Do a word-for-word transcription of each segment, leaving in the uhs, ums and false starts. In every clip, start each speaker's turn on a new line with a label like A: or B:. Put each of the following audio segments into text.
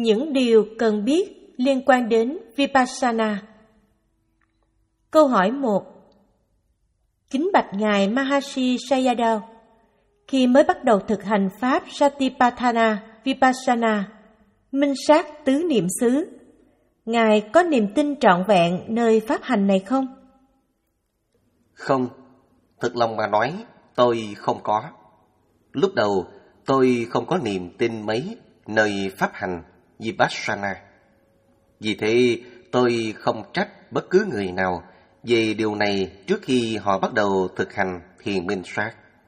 A: những điều cần biết liên quan đến Vipassana. Câu hỏi một. Kính bạch Ngài Maharishi Sayadaw, khi mới bắt đầu thực hành Pháp Satipatthana Vipassana, minh sát tứ niệm xứ, Ngài có niềm tin trọn vẹn nơi Pháp hành này không?
B: Không, thật lòng mà nói, tôi không có. Lúc đầu, tôi không có niềm tin mấy nơi Pháp hành Vipassana. Vì thế, tôi không trách bất cứ người nào về điều này trước khi họ bắt đầu thực hành thiền minh sát.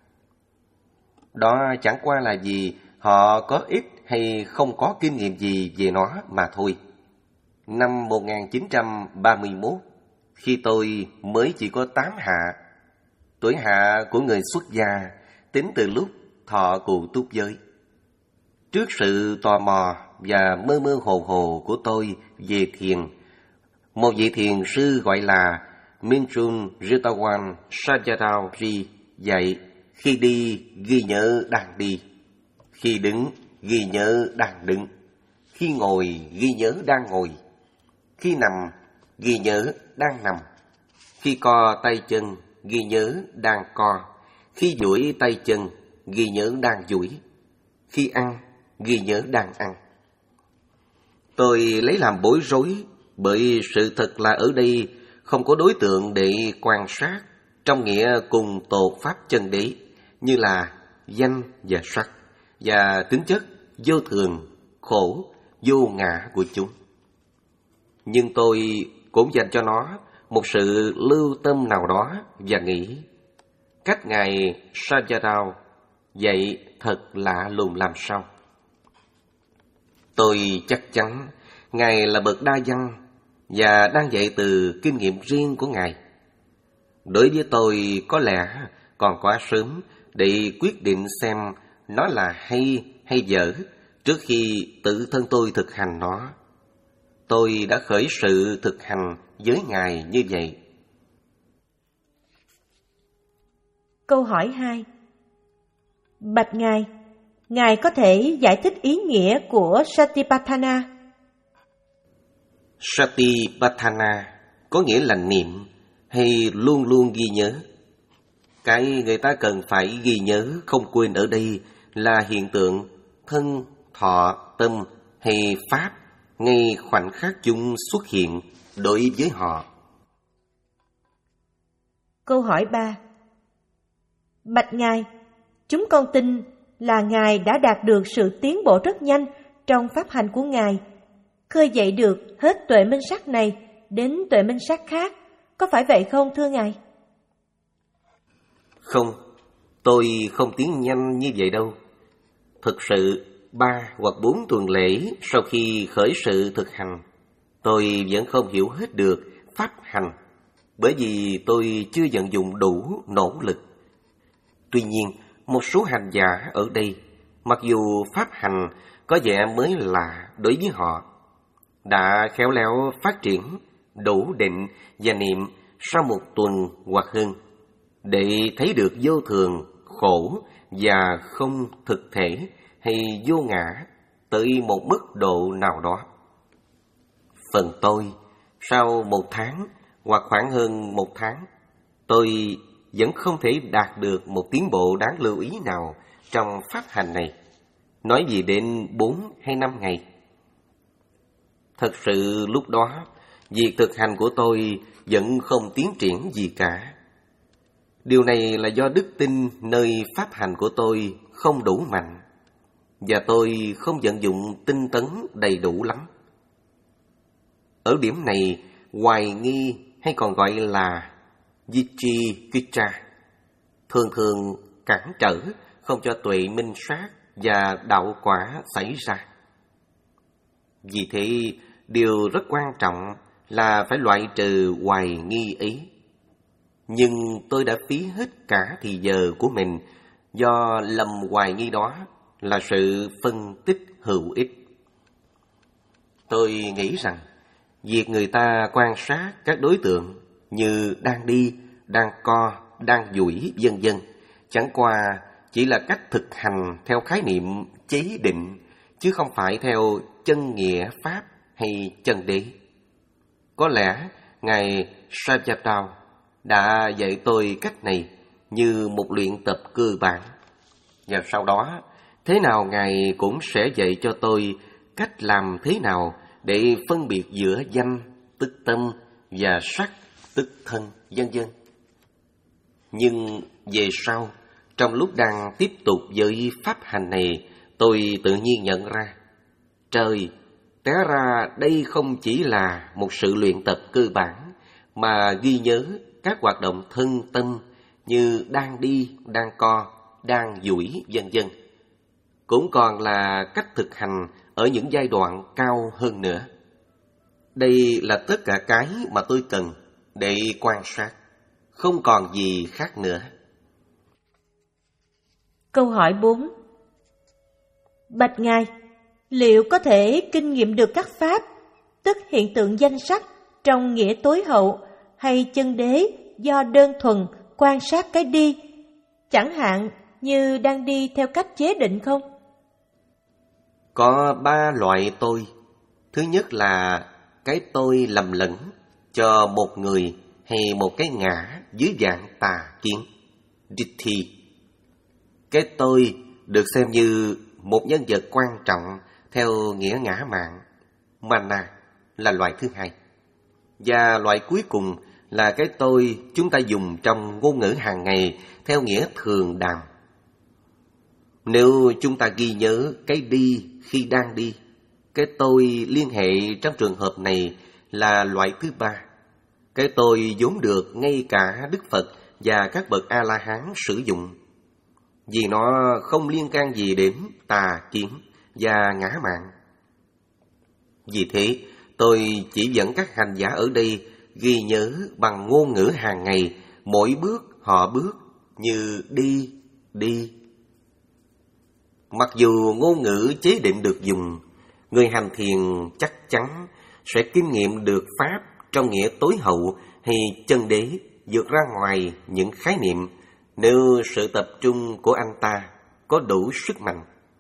B: Đó chẳng qua là vì họ có ít hay không có kinh nghiệm gì về nó mà thôi. Năm một nghìn chín trăm ba mươi mốt, khi tôi mới chỉ có tám hạ, tuổi hạ của người xuất gia tính từ lúc thọ cụ túc giới. Trước sự tò mò và mơ mơ hồ hồ của tôi về thiền, một vị thiền sư gọi là Minchun Ritawan Sayadaw Ri dạy: khi đi ghi nhớ đang đi, khi đứng ghi nhớ đang đứng, khi ngồi ghi nhớ đang ngồi, khi nằm ghi nhớ đang nằm, khi co tay chân ghi nhớ đang co, khi duỗi tay chân ghi nhớ đang duỗi, khi ăn ghi nhớ đang ăn. Tôi lấy làm bối rối bởi sự thật là ở đây không có đối tượng để quan sát trong nghĩa cùng tột pháp chân đế như là danh và sắc và tính chất vô thường, khổ, vô ngã của chúng. Nhưng tôi cũng dành cho nó một sự lưu tâm nào đó và nghĩ cách Ngài Sayadaw dạy thật lạ lùng làm sao. Tôi chắc chắn Ngài là bậc đa văn và đang dạy từ kinh nghiệm riêng của Ngài. Đối với tôi có lẽ còn quá sớm để quyết định xem nó là hay hay dở trước khi tự thân tôi thực hành nó. Tôi đã khởi sự thực hành với Ngài như vậy.
A: Câu hỏi hai. Bạch Ngài, Ngài có thể giải thích ý nghĩa của Satipatthana?
B: Satipatthana có nghĩa là niệm hay luôn luôn ghi nhớ. Cái người ta cần phải ghi nhớ không quên ở đây là hiện tượng thân, thọ, tâm hay pháp ngay khoảnh khắc chúng xuất hiện đối với họ.
A: Câu hỏi ba. Bạch Ngài, chúng con tin là Ngài đã đạt được sự tiến bộ rất nhanh trong pháp hành của Ngài, khơi dậy được hết tuệ minh sát này đến tuệ minh sát khác, có phải vậy không thưa Ngài?
B: Không, tôi không tiến nhanh như vậy đâu. Thực sự, ba hoặc bốn tuần lễ sau khi khởi sự thực hành, tôi vẫn không hiểu hết được pháp hành, bởi vì tôi chưa vận dụng đủ nỗ lực. Tuy nhiên, một số hành giả ở đây, mặc dù pháp hành có vẻ mới lạ đối với họ, đã khéo léo phát triển đủ định và niệm sau một tuần hoặc hơn, để thấy được vô thường, khổ và không thực thể hay vô ngã tới một mức độ nào đó. Phần tôi, sau một tháng hoặc khoảng hơn một tháng, tôi vẫn không thể đạt được một tiến bộ đáng lưu ý nào trong pháp hành này, nói gì đến bốn hay năm ngày. Thật sự lúc đó, việc thực hành của tôi vẫn không tiến triển gì cả. Điều này là do đức tin nơi pháp hành của tôi không đủ mạnh, và tôi không vận dụng tinh tấn đầy đủ lắm. Ở điểm này, hoài nghi hay còn gọi là Vicikiccha thường thường cản trở không cho tuệ minh sát và đạo quả xảy ra. Vì thế, điều rất quan trọng là phải loại trừ hoài nghi ấy. Nhưng tôi đã phí hết cả thì giờ của mình do lầm hoài nghi đó là sự phân tích hữu ích. Tôi nghĩ rằng việc người ta quan sát các đối tượng như đang đi, đang co, đang duỗi, vân vân chẳng qua chỉ là cách thực hành theo khái niệm chế định, chứ không phải theo chân nghĩa Pháp hay chân đế. Có lẽ Ngài Sayadaw đã dạy tôi cách này như một luyện tập cơ bản. Và sau đó, thế nào Ngài cũng sẽ dạy cho tôi cách làm thế nào để phân biệt giữa danh, tức tâm, và sắc, tức thân, vân vân. Nhưng về sau, trong lúc đang tiếp tục với pháp hành này, tôi tự nhiên nhận ra, trời, té ra đây không chỉ là một sự luyện tập cơ bản, mà ghi nhớ các hoạt động thân tâm như đang đi, đang co, đang duỗi, vân vân, cũng còn là cách thực hành ở những giai đoạn cao hơn nữa. Đây là tất cả cái mà tôi cần để quan sát, không còn gì khác nữa.
A: Câu hỏi bốn. Bạch Ngài, liệu có thể kinh nghiệm được các pháp, tức hiện tượng danh sắc trong nghĩa tối hậu hay chân đế do đơn thuần quan sát cái đi, chẳng hạn như đang đi theo cách chế định không?
B: Có ba loại tôi. Thứ nhất là cái tôi lầm lẫn cho một người hay một cái ngã dưới dạng tà kiến, Ditti. Cái tôi được xem như một nhân vật quan trọng theo nghĩa ngã mạn, Mana là loại thứ hai. Và loại cuối cùng là cái tôi chúng ta dùng trong ngôn ngữ hàng ngày theo nghĩa thường đàm. Nếu chúng ta ghi nhớ cái đi khi đang đi, cái tôi liên hệ trong trường hợp này là loại thứ ba. Cái tôi vốn được ngay cả Đức Phật và các bậc A-la-hán sử dụng, vì nó không liên can gì đến tà kiến và ngã mạn. Vì thế, tôi chỉ dẫn các hành giả ở đây ghi nhớ bằng ngôn ngữ hàng ngày, mỗi bước họ bước như đi, đi. Mặc dù ngôn ngữ chế định được dùng, người hành thiền chắc chắn sẽ kinh nghiệm được pháp trong nghĩa tối hậu hay chân đế vượt ra ngoài những khái niệm nếu sự tập trung của anh ta có đủ sức mạnh.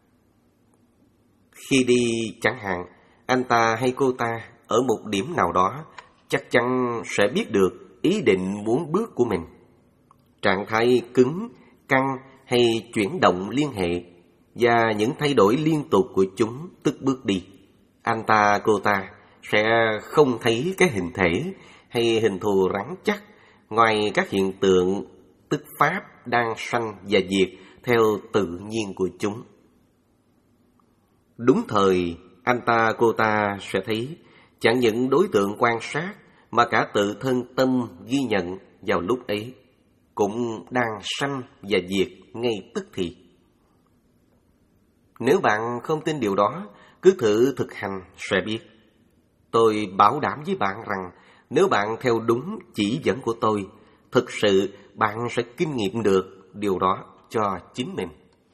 B: Khi đi chẳng hạn, anh ta hay cô ta ở một điểm nào đó chắc chắn sẽ biết được ý định muốn bước của mình. Trạng thái cứng, căng hay chuyển động liên hệ và những thay đổi liên tục của chúng tức bước đi. Anh ta cô ta sẽ không thấy cái hình thể hay hình thù rắn chắc ngoài các hiện tượng tức pháp đang sanh và diệt theo tự nhiên của chúng. Đúng thời, anh ta cô ta sẽ thấy chẳng những đối tượng quan sát mà cả tự thân tâm ghi nhận vào lúc ấy cũng đang sanh và diệt ngay tức thì. Nếu bạn không tin điều đó, cứ thử thực hành sẽ biết. Tôi bảo đảm với bạn rằng nếu bạn theo đúng chỉ dẫn của tôi, thực sự bạn sẽ kinh nghiệm được điều đó cho chính mình.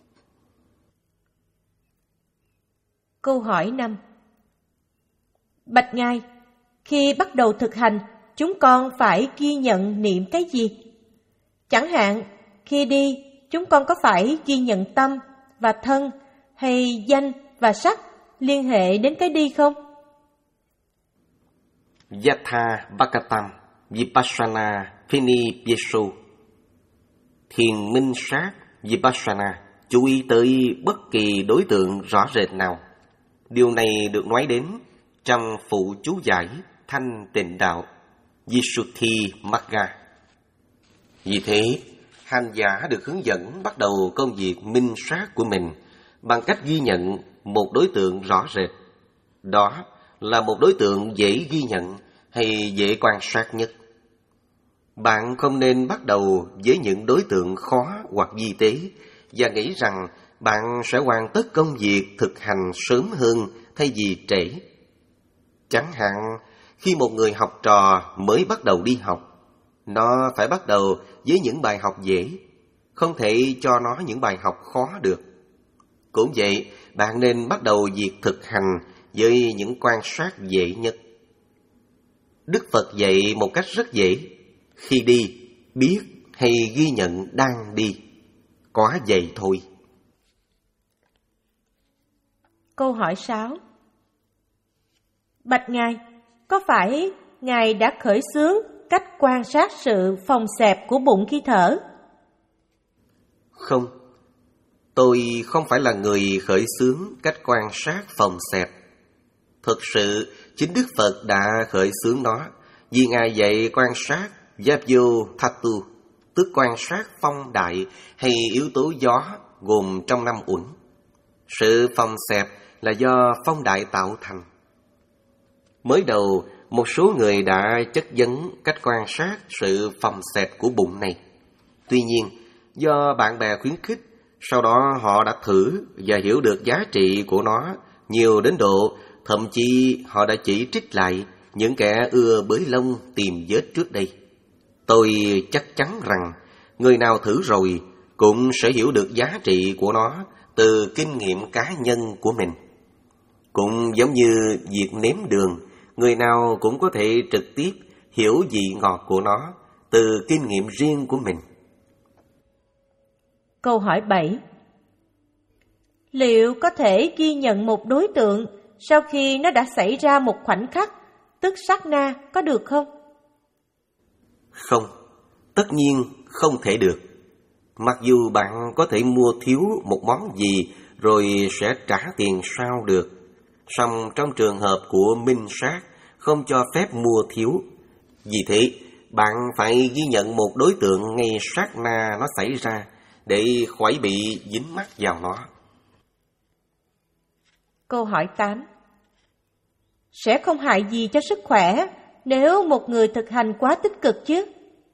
A: Câu hỏi năm. Bạch Ngài, khi bắt đầu thực hành, chúng con phải ghi nhận niệm cái gì? Chẳng hạn, khi đi, chúng con có phải ghi nhận tâm và thân hay danh và sắc liên hệ đến cái đi không?
B: Yatha Bhakatam Vipassana Pinipiyesu. Thiền minh sát Vipassana chú ý tới bất kỳ đối tượng rõ rệt nào. Điều này được nói đến trong phụ chú giải Thanh Tịnh Đạo Visuddhi Magga. Vì thế, hành giả được hướng dẫn bắt đầu công việc minh sát của mình bằng cách ghi nhận một đối tượng rõ rệt. Đó là một đối tượng dễ ghi nhận hay dễ quan sát nhất. Bạn không nên bắt đầu với những đối tượng khó hoặc vi tế và nghĩ rằng bạn sẽ hoàn tất công việc thực hành sớm hơn thay vì trễ. Chẳng hạn, khi một người học trò mới bắt đầu đi học, nó phải bắt đầu với những bài học dễ, không thể cho nó những bài học khó được. Cũng vậy, bạn nên bắt đầu việc thực hành với những quan sát dễ nhất. Đức Phật dạy một cách rất dễ. Khi đi, biết hay ghi nhận đang đi. Có vậy thôi.
A: Câu hỏi sáu. Bạch Ngài, có phải Ngài đã khởi xướng cách quan sát sự phồng xẹp của bụng khi thở?
B: Không, tôi không phải là người khởi xướng cách quan sát phồng xẹp. Thực sự, chính Đức Phật đã khởi xướng nó, vì Ngài dạy quan sát Yapyo Thatu, tức quan sát phong đại hay yếu tố gió gồm trong năm uẩn. Sự phồng xẹp là do phong đại tạo thành. Mới đầu, một số người đã chất vấn cách quan sát sự phồng xẹp của bụng này. Tuy nhiên, do bạn bè khuyến khích, sau đó họ đã thử và hiểu được giá trị của nó nhiều đến độ thậm chí họ đã chỉ trích lại những kẻ ưa bới lông tìm vết trước đây. Tôi chắc chắn rằng người nào thử rồi cũng sẽ hiểu được giá trị của nó từ kinh nghiệm cá nhân của mình. Cũng giống như việc nếm đường, người nào cũng có thể trực tiếp hiểu vị ngọt của nó từ kinh nghiệm riêng của mình.
A: Câu hỏi bảy. Liệu có thể ghi nhận một đối tượng sau khi nó đã xảy ra một khoảnh khắc, tức sát na, có được không?
B: Không, tất nhiên không thể được. Mặc dù bạn có thể mua thiếu một món gì rồi sẽ trả tiền sau được, song trong trường hợp của minh sát không cho phép mua thiếu. Vì thế, bạn phải ghi nhận một đối tượng ngay sát na nó xảy ra để khỏi bị dính mắc vào nó.
A: Câu hỏi tám. Sẽ không hại gì cho sức khỏe nếu một người thực hành quá tích cực chứ?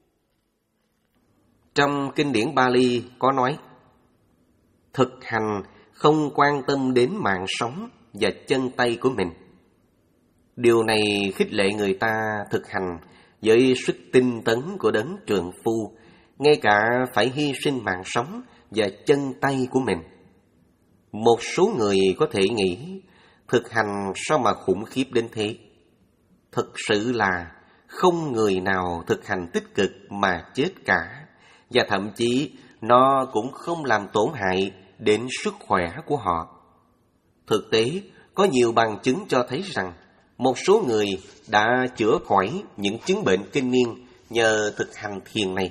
B: Trong kinh điển Bali có nói, thực hành không quan tâm đến mạng sống và chân tay của mình. Điều này khích lệ người ta thực hành với sức tinh tấn của đấng trượng phu, ngay cả phải hy sinh mạng sống và chân tay của mình. Một số người có thể nghĩ thực hành sao mà khủng khiếp đến thế. Thực sự là không người nào thực hành tích cực mà chết cả, và thậm chí nó cũng không làm tổn hại đến sức khỏe của họ. Thực tế, có nhiều bằng chứng cho thấy rằng một số người đã chữa khỏi những chứng bệnh kinh niên nhờ thực hành thiền này.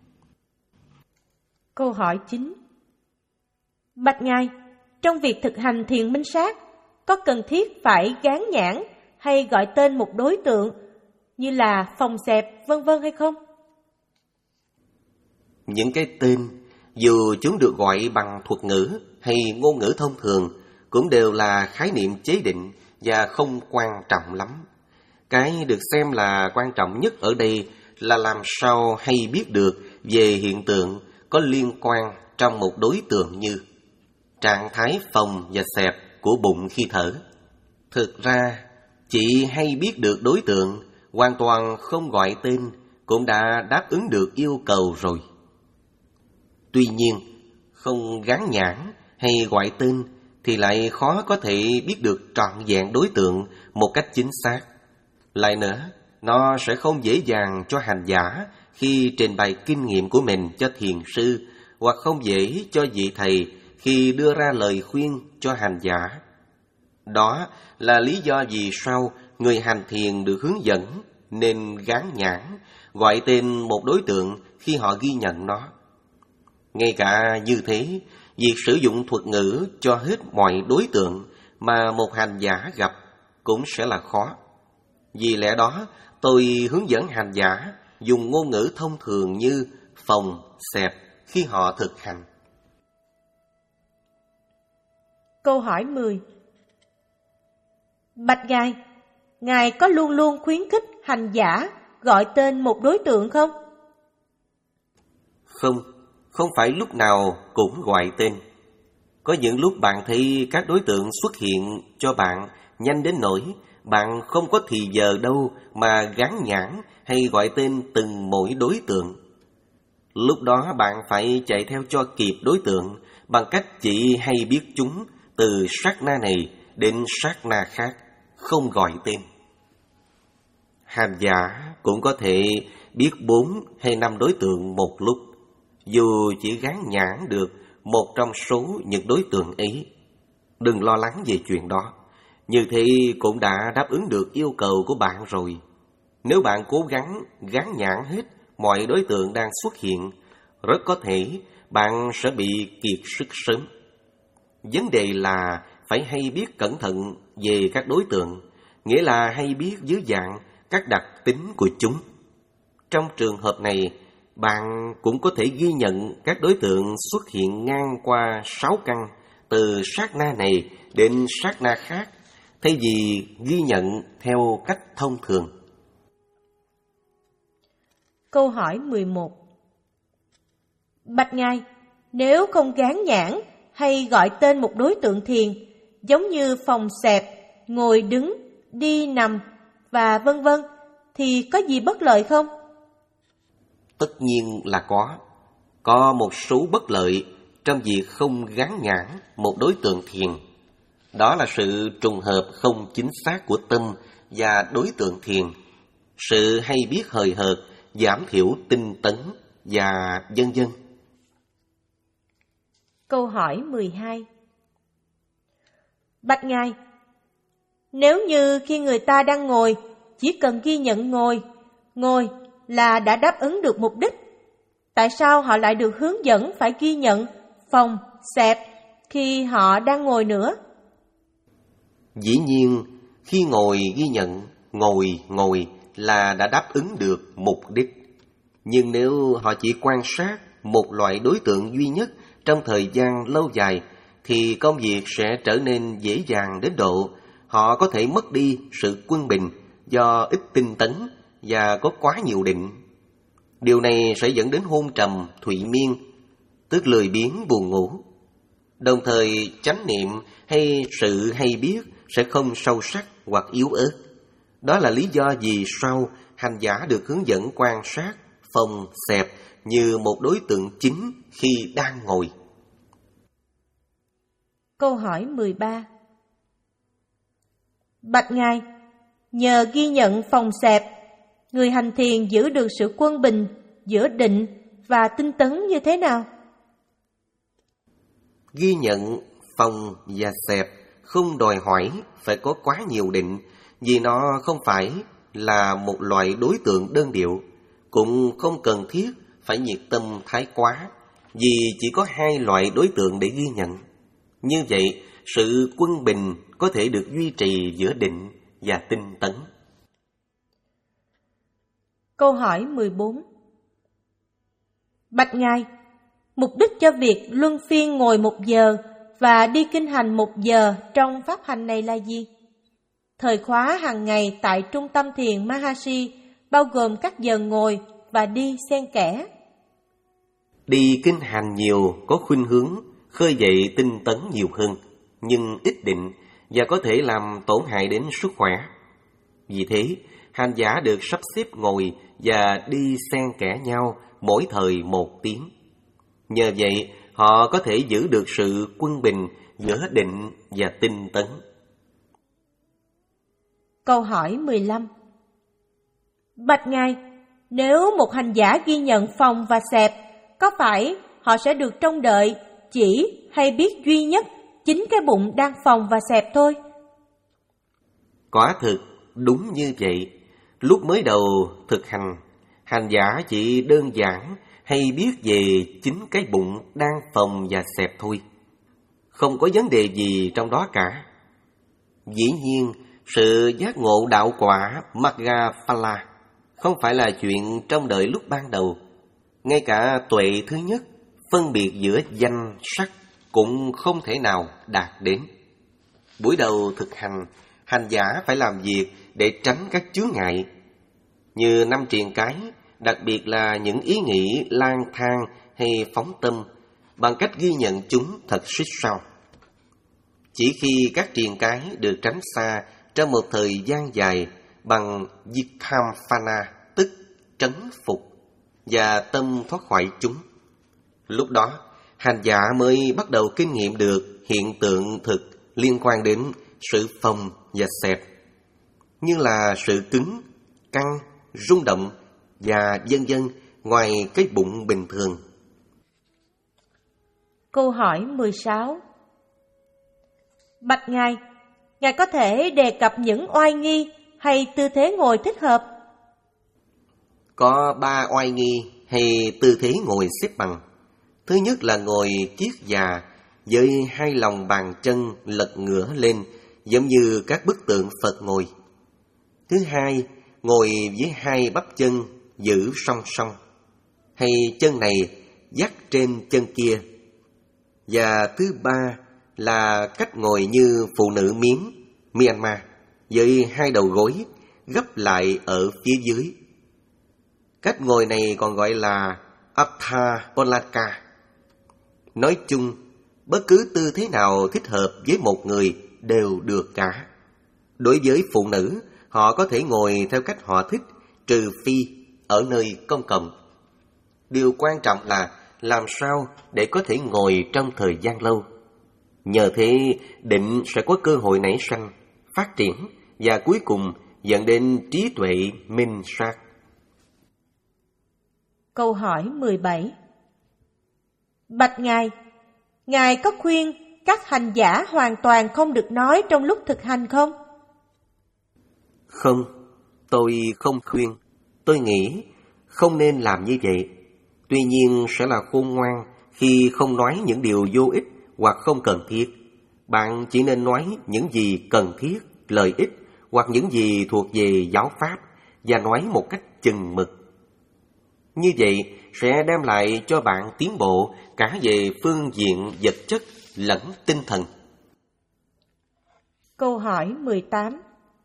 A: Câu hỏi chín. Bạch Ngài, trong việc thực hành thiền minh sát, có cần thiết phải gán nhãn hay gọi tên một đối tượng như là phồng xẹp vân vân hay không?
B: Những cái tên, dù chúng được gọi bằng thuật ngữ hay ngôn ngữ thông thường, cũng đều là khái niệm chế định và không quan trọng lắm. Cái được xem là quan trọng nhất ở đây là làm sao hay biết được về hiện tượng có liên quan trong một đối tượng như trạng thái phồng và xẹp của bụng khi thở. Thực ra, chỉ hay biết được đối tượng, hoàn toàn không gọi tên, cũng đã đáp ứng được yêu cầu rồi. Tuy nhiên, không gán nhãn hay gọi tên thì lại khó có thể biết được trọn vẹn đối tượng một cách chính xác. Lại nữa, nó sẽ không dễ dàng cho hành giả khi trình bày kinh nghiệm của mình cho thiền sư, hoặc không dễ cho vị thầy khi đưa ra lời khuyên cho hành giả. Đó là lý do vì sao người hành thiền được hướng dẫn nên gán nhãn, gọi tên một đối tượng khi họ ghi nhận nó. Ngay cả như thế, việc sử dụng thuật ngữ cho hết mọi đối tượng mà một hành giả gặp cũng sẽ là khó. Vì lẽ đó, tôi hướng dẫn hành giả dùng ngôn ngữ thông thường như phồng, xẹp khi họ thực hành.
A: Câu hỏi mười. Bạch Ngài, Ngài có luôn luôn khuyến khích hành giả gọi tên một đối tượng không?
B: Không, không phải lúc nào cũng gọi tên. Có những lúc bạn thấy các đối tượng xuất hiện cho bạn nhanh đến nỗi bạn không có thì giờ đâu mà gán nhãn hay gọi tên từng mỗi đối tượng. Lúc đó bạn phải chạy theo cho kịp đối tượng bằng cách chỉ hay biết chúng từ sát na này đến sát na khác, không gọi tên. Hành giả cũng có thể biết bốn hay năm đối tượng một lúc, dù chỉ gán nhãn được một trong số những đối tượng ấy. Đừng lo lắng về chuyện đó, Như thế cũng đã đáp ứng được yêu cầu của bạn rồi. Nếu bạn cố gắng gán nhãn hết mọi đối tượng đang xuất hiện, rất có thể bạn sẽ bị kiệt sức sớm. Vấn đề là phải hay biết cẩn thận về các đối tượng, nghĩa là hay biết dưới dạng các đặc tính của chúng. Trong trường hợp này, bạn cũng có thể ghi nhận các đối tượng xuất hiện ngang qua sáu căn từ sát na này đến sát na khác, thay vì ghi nhận theo cách thông thường.
A: Câu hỏi mười một. Bạch Ngài, nếu không gán nhãn hay gọi tên một đối tượng thiền, giống như phòng xẹp, ngồi đứng, đi nằm và vân vân, thì có gì bất lợi không?
B: Tất nhiên là có. Có một số bất lợi trong việc không gán nhãn một đối tượng thiền. Đó là sự trùng hợp không chính xác của tâm và đối tượng thiền, sự hay biết hời hợt, giảm thiểu tinh tấn và vân vân.
A: Câu hỏi mười hai. Bạch Ngài, nếu như khi người ta đang ngồi, chỉ cần ghi nhận ngồi, ngồi là đã đáp ứng được mục đích, tại sao họ lại được hướng dẫn phải ghi nhận phòng, xẹp khi họ đang ngồi nữa?
B: Dĩ nhiên, khi ngồi ghi nhận ngồi, ngồi là đã đáp ứng được mục đích. Nhưng nếu họ chỉ quan sát một loại đối tượng duy nhất trong thời gian lâu dài, thì công việc sẽ trở nên dễ dàng đến độ họ có thể mất đi sự quân bình do ít tinh tấn và có quá nhiều định. Điều này sẽ dẫn đến hôn trầm, thụy miên, tức lười biếng buồn ngủ. Đồng thời, chánh niệm hay sự hay biết sẽ không sâu sắc hoặc yếu ớt. Đó là lý do vì sao hành giả được hướng dẫn quan sát phòng xẹp như một đối tượng chính khi đang ngồi.
A: Câu hỏi mười ba. Bạch Ngài, nhờ ghi nhận phòng xẹp, người hành thiền giữ được sự quân bình giữa định và tinh tấn như thế nào?
B: Ghi nhận phòng và xẹp không đòi hỏi phải có quá nhiều định, vì nó không phải là một loại đối tượng đơn điệu, cũng không cần thiết phải nhiệt tâm thái quá, vì chỉ có hai loại đối tượng để ghi nhận. Như vậy, sự quân bình có thể được duy trì giữa định và tinh tấn.
A: Câu hỏi mười bốn. Bạch Ngài, mục đích cho việc luân phiên ngồi một giờ và đi kinh hành một giờ trong pháp hành này là gì? Thời khóa hàng ngày tại trung tâm thiền Mahasi bao gồm các giờ ngồi và đi xen kẽ.
B: Đi kinh hành nhiều có khuynh hướng khơi dậy tinh tấn nhiều hơn, nhưng ít định và có thể làm tổn hại đến sức khỏe. Vì thế, hành giả được sắp xếp ngồi và đi xen kẽ nhau mỗi thời một tiếng. Nhờ vậy, họ có thể giữ được sự quân bình giữa định và tinh tấn.
A: Câu hỏi mười lăm. Bạch Ngài, nếu một hành giả ghi nhận phòng và xẹp, có phải họ sẽ được trông đợi chỉ hay biết duy nhất chính cái bụng đang phòng và xẹp thôi?
B: Quả thực đúng như vậy. Lúc mới đầu thực hành, hành giả chỉ đơn giản hay biết về chính cái bụng đang phòng và xẹp thôi. Không có vấn đề gì trong đó cả. Dĩ nhiên, sự giác ngộ đạo quả Magga Phala không phải là chuyện trong đời lúc ban đầu. Ngay cả tuệ thứ nhất, phân biệt giữa danh sắc cũng không thể nào đạt đến. Buổi đầu thực hành, hành giả phải làm việc để tránh các chướng ngại, như năm triền cái, đặc biệt là những ý nghĩ lang thang hay phóng tâm, bằng cách ghi nhận chúng thật xích sao. Chỉ khi các triền cái được tránh xa trong một thời gian dài bằng Vikamphana, tức trấn phục, và tâm thoát khỏi chúng, lúc đó hành giả mới bắt đầu kinh nghiệm được hiện tượng thực liên quan đến sự phồng và xẹp, như là sự cứng, căng, rung động và vân vân ngoài cái bụng bình thường.
A: Câu hỏi mười sáu. Bạch Ngài, Ngài có thể đề cập những oai nghi hay tư thế ngồi thích hợp?
B: Có ba oai nghi hay tư thế ngồi xếp bằng. Thứ nhất là ngồi kiết già với hai lòng bàn chân lật ngửa lên, giống như các bức tượng Phật ngồi. Thứ hai, ngồi với hai bắp chân giữ song song, hay chân này dắt trên chân kia. Và thứ ba là cách ngồi như phụ nữ Miến, Myanmar, với hai đầu gối gấp lại ở phía dưới. Cách ngồi này còn gọi là Atha Polaka. Nói chung, bất cứ tư thế nào thích hợp với một người đều được cả. Đối với phụ nữ, họ có thể ngồi theo cách họ thích, trừ phi ở nơi công cộng. Điều quan trọng là làm sao để có thể ngồi trong thời gian lâu. Nhờ thế, định sẽ có cơ hội nảy sanh, phát triển và cuối cùng dẫn đến trí tuệ minh sát.
A: Câu hỏi mười bảy. Bạch Ngài, Ngài có khuyên các hành giả hoàn toàn không được nói trong lúc thực hành không?
B: Không, tôi không khuyên. Tôi nghĩ không nên làm như vậy. Tuy nhiên sẽ là khôn ngoan khi không nói những điều vô ích hoặc không cần thiết. Bạn chỉ nên nói những gì cần thiết, lợi ích hoặc những gì thuộc về giáo pháp và nói một cách chừng mực. Như vậy sẽ đem lại cho bạn tiến bộ cả về phương diện vật chất lẫn tinh thần.
A: Câu hỏi mười tám.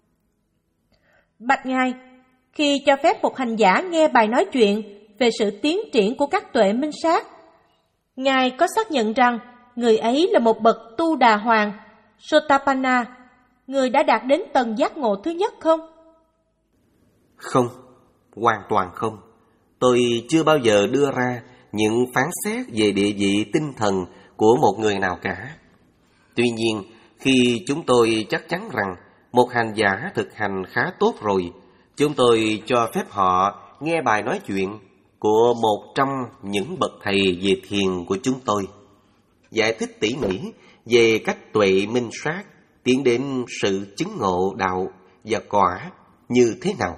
A: Bạch Ngài, khi cho phép một hành giả nghe bài nói chuyện về sự tiến triển của các tuệ minh sát, Ngài có xác nhận rằng người ấy là một bậc tu đà hoàng, Sotapanna, người đã đạt đến tầng giác ngộ thứ nhất không?
B: Không, hoàn toàn không. Tôi chưa bao giờ đưa ra những phán xét về địa vị tinh thần của một người nào cả. Tuy nhiên, khi chúng tôi chắc chắn rằng một hành giả thực hành khá tốt rồi, chúng tôi cho phép họ nghe bài nói chuyện của một trong những bậc thầy về thiền của chúng tôi, giải thích tỉ mỉ về cách tuệ minh sát tiến đến sự chứng ngộ đạo và quả như thế nào.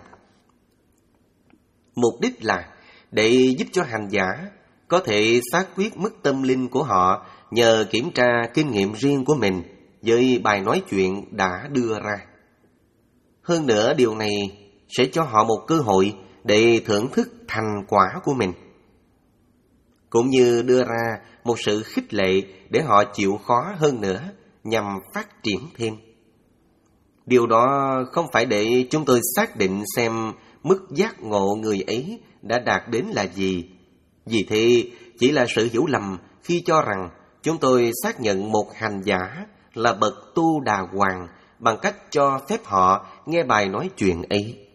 B: Mục đích là để giúp cho hành giả có thể xác quyết mức tâm linh của họ nhờ kiểm tra kinh nghiệm riêng của mình với bài nói chuyện đã đưa ra. Hơn nữa, điều này sẽ cho họ một cơ hội để thưởng thức thành quả của mình, cũng như đưa ra một sự khích lệ để họ chịu khó hơn nữa nhằm phát triển thêm. Điều đó không phải để chúng tôi xác định xem mức giác ngộ người ấy đã đạt đến là gì. Vì thế, chỉ là sự hiểu lầm khi cho rằng chúng tôi xác nhận một hành giả là bậc tu đà hoàng bằng cách cho phép họ nghe bài nói chuyện ấy.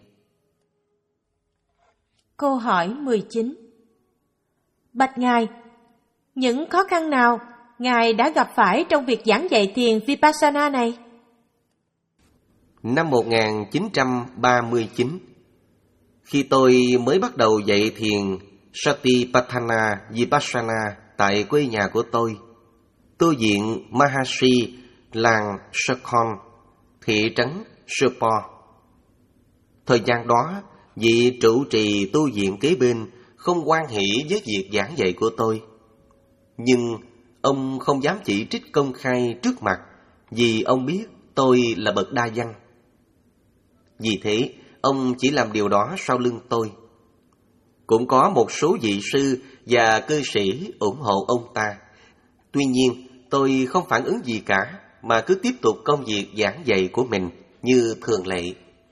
A: Câu hỏi mười chín. Bạch Ngài, những khó khăn nào Ngài đã gặp phải trong việc giảng dạy thiền Vipassana này?
B: Năm một nghìn chín trăm ba mươi chín, khi tôi mới bắt đầu dạy thiền Satipatthana Vipassana tại quê nhà của tôi, tu viện Mahasi, làng Sakhon, thị trấn Supo. Thời gian đó, vị trụ trì tu viện kế bên không hoan hỷ với việc giảng dạy của tôi. Nhưng ông không dám chỉ trích công khai trước mặt vì ông biết tôi là bậc đa văn. Vì thế, ông chỉ làm điều đó sau lưng tôi. Cũng có một số vị sư và cư sĩ ủng hộ ông ta. Tuy nhiên, tôi không phản ứng gì cả, mà cứ tiếp tục công việc giảng dạy của mình như thường lệ.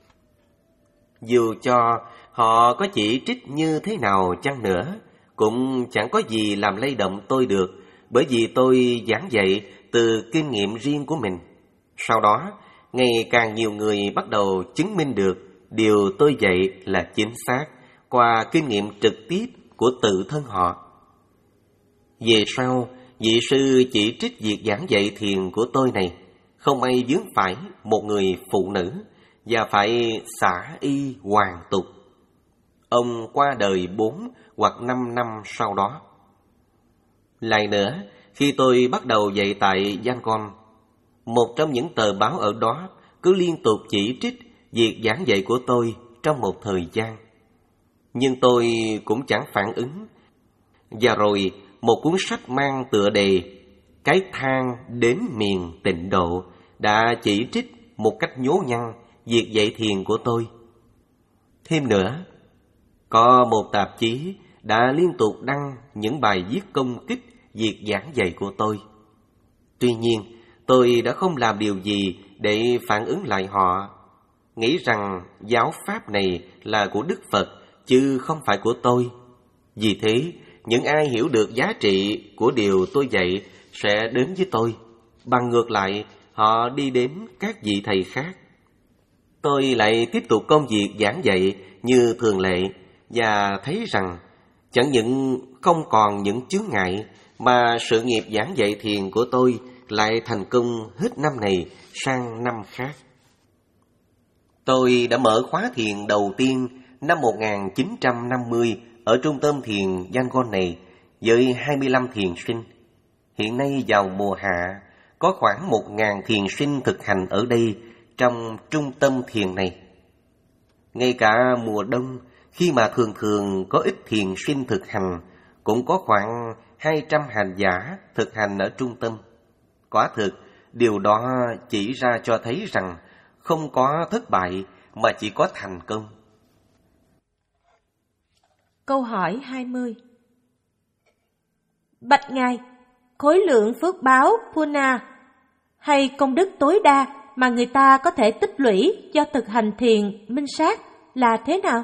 B: Dù cho họ có chỉ trích như thế nào chăng nữa, cũng chẳng có gì làm lay động tôi được, bởi vì tôi giảng dạy từ kinh nghiệm riêng của mình. Sau đó, ngày càng nhiều người bắt đầu chứng minh được điều tôi dạy là chính xác qua kinh nghiệm trực tiếp của tự thân họ. Về sau, vị sư chỉ trích việc giảng dạy thiền của tôi này không may vướng phải một người phụ nữ và phải xả y hoàn tục. Ông qua đời bốn hoặc năm năm sau đó. Lại nữa, khi tôi bắt đầu dạy tại Yangon, một trong những tờ báo ở đó cứ liên tục chỉ trích việc giảng dạy của tôi trong một thời gian. Nhưng tôi cũng chẳng phản ứng. Và rồi một cuốn sách mang tựa đề Cái thang đến miền tịnh độ đã chỉ trích một cách nhố nhăng việc dạy thiền của tôi. Thêm nữa, có một tạp chí đã liên tục đăng những bài viết công kích việc giảng dạy của tôi. Tuy nhiên, tôi đã không làm điều gì để phản ứng lại họ, nghĩ rằng giáo pháp này là của Đức Phật chứ không phải của tôi. Vì thế, những ai hiểu được giá trị của điều tôi dạy sẽ đến với tôi. Bằng ngược lại, họ đi đến các vị thầy khác. Tôi lại tiếp tục công việc giảng dạy như thường lệ và thấy rằng chẳng những không còn những chướng ngại mà sự nghiệp giảng dạy thiền của tôi lại thành công hết năm này sang năm khác. Tôi đã mở khóa thiền đầu tiên năm một nghìn chín trăm năm mươi ở trung tâm thiền Yangon này với hai mươi lăm thiền sinh. Hiện nay vào mùa hạ, có khoảng một nghìn thiền sinh thực hành ở đây trong trung tâm thiền này. Ngay cả mùa đông, khi mà thường thường có ít thiền sinh thực hành, cũng có khoảng hai trăm hành giả thực hành ở trung tâm. Quả thực, điều đó chỉ ra cho thấy rằng không có thất bại mà chỉ có thành công.
A: Câu hỏi hai mươi. Bạch Ngài, khối lượng phước báo Puna hay công đức tối đa mà người ta có thể tích lũy do thực hành thiền minh sát là thế nào?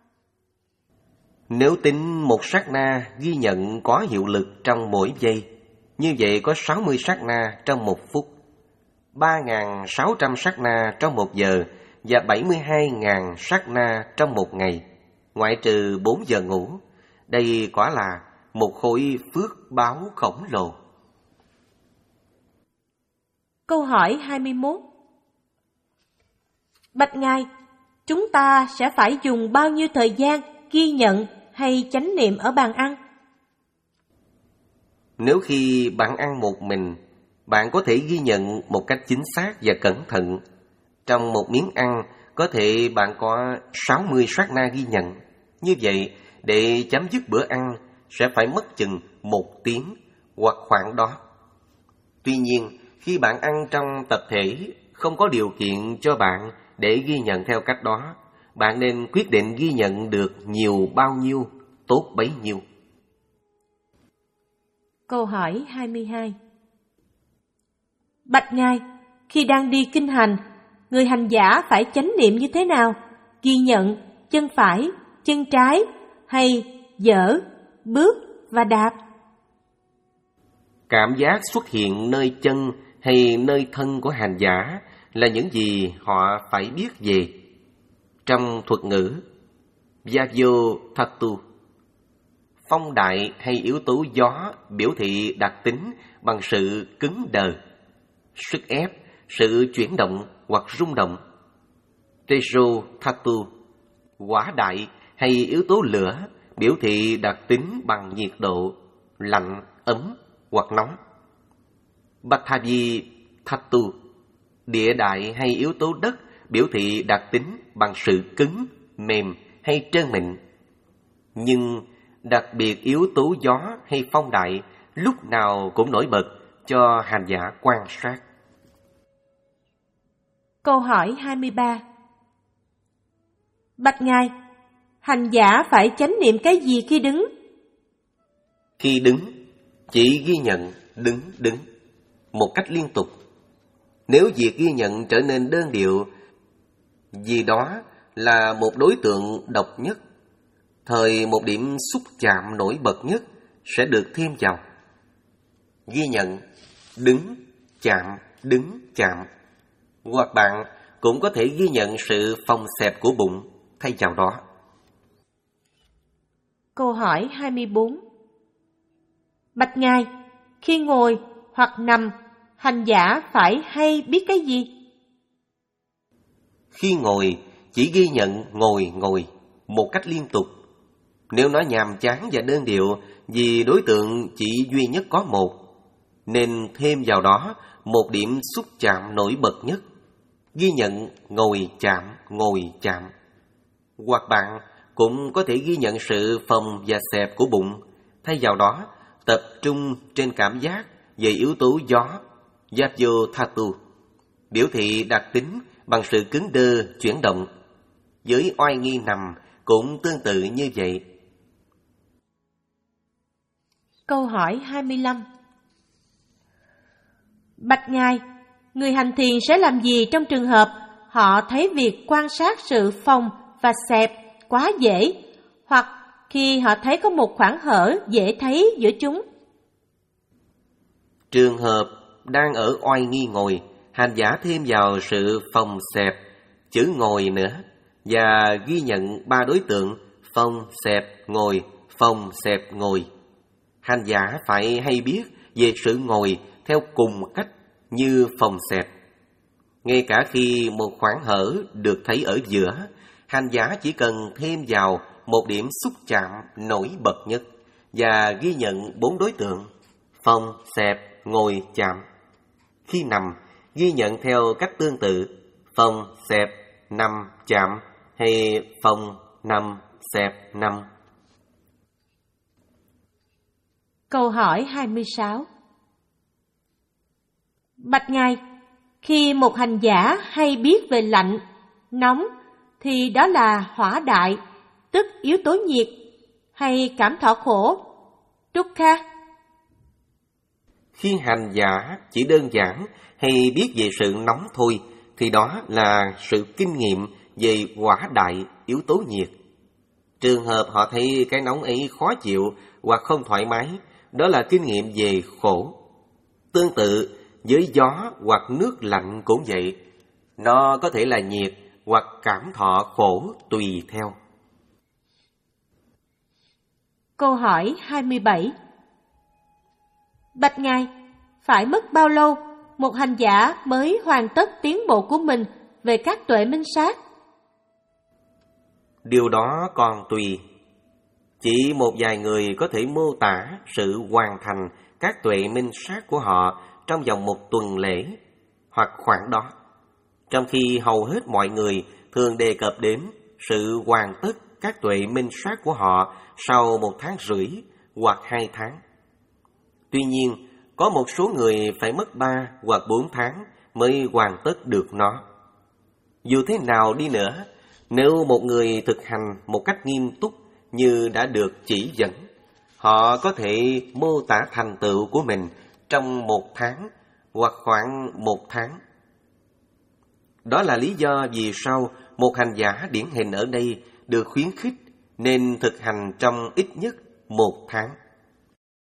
B: Nếu tính một sát na ghi nhận có hiệu lực trong mỗi giây, như vậy có sáu mươi sát na trong một phút, ba nghìn sáu trăm sát na trong một giờ và bảy mươi hai nghìn sát na trong một ngày, ngoại trừ bốn giờ ngủ. Đây quả là một khối phước báo khổng lồ.
A: Câu hỏi hai mươi mốt. Bạch Ngài, chúng ta sẽ phải dùng bao nhiêu thời gian ghi nhận hay chánh niệm ở bàn ăn?
B: Nếu khi bạn ăn một mình, bạn có thể ghi nhận một cách chính xác và cẩn thận. Trong một miếng ăn, có thể bạn có sáu mươi sát na ghi nhận. Như vậy, để chấm dứt bữa ăn, sẽ phải mất chừng một tiếng hoặc khoảng đó. Tuy nhiên, khi bạn ăn trong tập thể, không có điều kiện cho bạn để ghi nhận theo cách đó, bạn nên quyết định ghi nhận được nhiều bao nhiêu, tốt bấy nhiêu.
A: Câu hỏi hai mươi hai. Bạch Ngài, khi đang đi kinh hành, người hành giả phải chánh niệm như thế nào? Ghi nhận chân phải, chân trái hay dở, bước và đạp?
B: Cảm giác xuất hiện nơi chân hay nơi thân của hành giả là những gì họ phải biết về. Trong thuật ngữ Vyavyo Thatu, phong đại hay yếu tố gió biểu thị đặc tính bằng sự cứng đờ, sức ép, sự chuyển động hoặc rung động. Tejo Thatu, hỏa đại hay yếu tố lửa biểu thị đặc tính bằng nhiệt độ, lạnh, ấm hoặc nóng. Pathavi Thatu, địa đại hay yếu tố đất biểu thị đặc tính bằng sự cứng, mềm hay trơn mịn. Nhưng đặc biệt yếu tố gió hay phong đại lúc nào cũng nổi bật cho hành giả quan sát.
A: Câu hỏi hai mươi ba. Bạch Ngài, hành giả phải chánh niệm cái gì khi đứng?
B: Khi đứng, chỉ ghi nhận đứng đứng một cách liên tục. Nếu việc ghi nhận trở nên đơn điệu, vì đó là một đối tượng độc nhất, thời một điểm xúc chạm nổi bật nhất sẽ được thêm vào. Ghi nhận đứng, chạm, đứng, chạm. Hoặc bạn cũng có thể ghi nhận sự phồng xẹp của bụng thay vào đó.
A: Câu hỏi hai mươi bốn. Bạch Ngài, khi ngồi hoặc nằm, hành giả phải hay biết cái gì?
B: Khi ngồi, chỉ ghi nhận ngồi ngồi một cách liên tục. Nếu nó nhàm chán và đơn điệu vì đối tượng chỉ duy nhất có một, nên thêm vào đó một điểm xúc chạm nổi bật nhất. Ghi nhận ngồi chạm, ngồi chạm. Hoặc bạn cũng có thể ghi nhận sự phồng và xẹp của bụng, thay vào đó tập trung trên cảm giác về yếu tố gió, Yapyo Thatu, biểu thị đặc tính bằng sự cứng đơ chuyển động. Với oai nghi nằm cũng tương tự như vậy.
A: Câu hỏi hai mươi lăm. Bạch Ngài, người hành thiền sẽ làm gì trong trường hợp họ thấy việc quan sát sự phồng và xẹp quá dễ, hoặc khi họ thấy có một khoảng hở dễ thấy giữa chúng?
B: Trường hợp đang ở oai nghi ngồi, hành giả thêm vào sự phồng xẹp, chữ ngồi nữa, và ghi nhận ba đối tượng phồng xẹp ngồi, phồng xẹp ngồi. Hành giả phải hay biết về sự ngồi theo cùng cách như phồng xẹp. Ngay cả khi một khoảng hở được thấy ở giữa, hành giả chỉ cần thêm vào một điểm xúc chạm nổi bật nhất và ghi nhận bốn đối tượng phồng xẹp ngồi chạm. Khi nằm, ghi nhận theo cách tương tự phồng xẹp nằm chạm hay phồng nằm xẹp nằm.
A: Câu hỏi hai mươi sáu. Bạch Ngài, khi một hành giả hay biết về lạnh, nóng, thì đó là hỏa đại, tức yếu tố nhiệt, hay cảm thọ khổ, dukkha?
B: Khi hành giả chỉ đơn giản hay biết về sự nóng thôi, thì đó là sự kinh nghiệm về hỏa đại, yếu tố nhiệt. Trường hợp họ thấy cái nóng ấy khó chịu hoặc không thoải mái, đó là kinh nghiệm về khổ. Tương tự với gió hoặc nước lạnh cũng vậy, nó có thể là nhiệt hoặc cảm thọ khổ tùy theo.
A: Câu hỏi hai mươi bảy. Bạch Ngài, phải mất bao lâu một hành giả mới hoàn tất tiến bộ của mình về các tuệ minh sát?
B: Điều đó còn tùy. Chỉ một vài người có thể mô tả sự hoàn thành các tuệ minh sát của họ trong vòng một tuần lễ hoặc khoảng đó, trong khi hầu hết mọi người thường đề cập đến sự hoàn tất các tuệ minh sát của họ sau một tháng rưỡi hoặc hai tháng. Tuy nhiên, có một số người phải mất ba hoặc bốn tháng mới hoàn tất được nó. Dù thế nào đi nữa, nếu một người thực hành một cách nghiêm túc như đã được chỉ dẫn, họ có thể mô tả thành tựu của mình trong một tháng hoặc khoảng một tháng. Đó là lý do vì sao một hành giả điển hình ở đây được khuyến khích nên thực hành trong ít nhất một tháng.